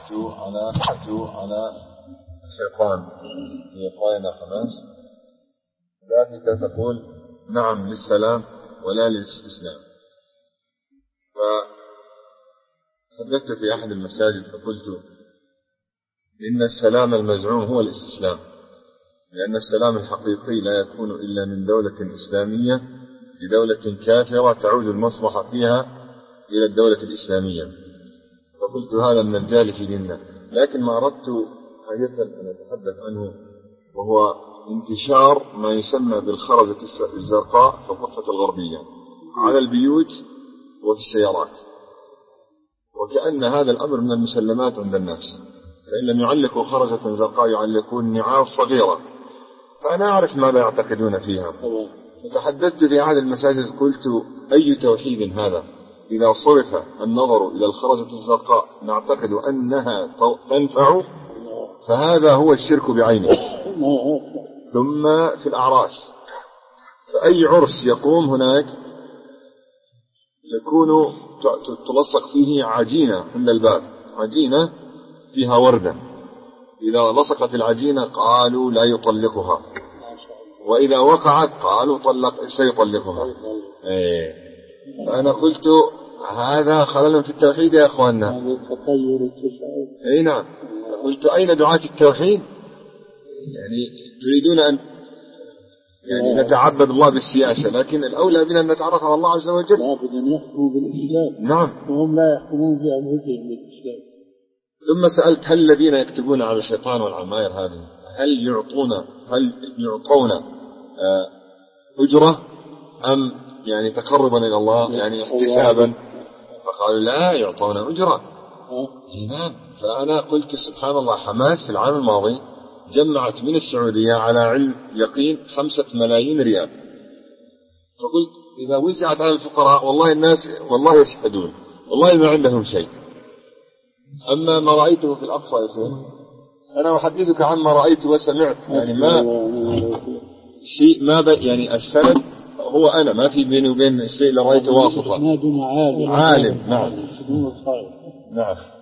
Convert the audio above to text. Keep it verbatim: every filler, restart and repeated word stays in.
أرجو على أرجو على الشيطان في قائنا خلاص ذاتك تقول نعم للسلام ولا للاستسلام. فحدثت في أحد المساجد فقلت إن السلام المزعوم هو الاستسلام، لأن السلام الحقيقي لا يكون إلا من دولة إسلامية لدولة كافرة تعود المصلحة فيها إلى الدولة الإسلامية. فقلت هذا من الجال في ديننا. لكن ما أردت حقيقة أن أتحدث عنه وهو انتشار ما يسمى بالخرزة الزرقاء في الضفة الغربية على البيوت وفي السيارات، وكأن هذا الأمر من المسلمات عند الناس، فإن لم يعلقوا خرزة زرقاء يعلقون نعاف صغيرة. فأنا أعرف ماذا يعتقدون فيها. فتحدثت في أحد المساجد قلت أي توحيد هذا إذا صرف النظر إلى الخرزة الزرقاء نعتقد أنها تنفع، فهذا هو الشرك بعينه. ثم في الأعراس، فأي عرس يقوم هناك يكون تلصق فيه عجينة عند الباب، عجينة فيها وردة، إذا لصقت العجينة قالوا لا يطلقها، وإذا وقعت قالوا طلق سيطلقها. إيه. فأنا قلت هذا خلل في التوحيد يا أخواننا. أي نعم. قلت أين دعاة التوحيد؟ يعني تريدون أن يعني نتعبد الله بالسياسة، لكن الأولى بنا أن نتعرف على الله عز وجل. لابد أن يحكموا بالإسلام. نعم. وهم لا يحكمون بأنفسهم بالإسلام. ثم سألت هل الذين يكتبون على الشيطان والعماير هذه هل يعطون هل يعطون آه أجرة أم يعني تقربا إلى الله يعني احتسابا؟ فقالوا لا يعطون أجرة. نعم. فأنا قلت سبحان الله، حماس في العام الماضي جمعت من السعودية على علم يقين خمسة ملايين ريال. فقلت إذا وزعت على الفقراء والله الناس والله يشهدون والله ما عندهم شيء. أما ما رأيته في الأقصى يا سيدي أنا أحدثك عما رأيت وسمعت، يعني ما شيء ما ب... يعني السند هو أنا ما في بيني وبين الشيء اللي رأيته واسطة. عالم. عالم. نعم. نعم.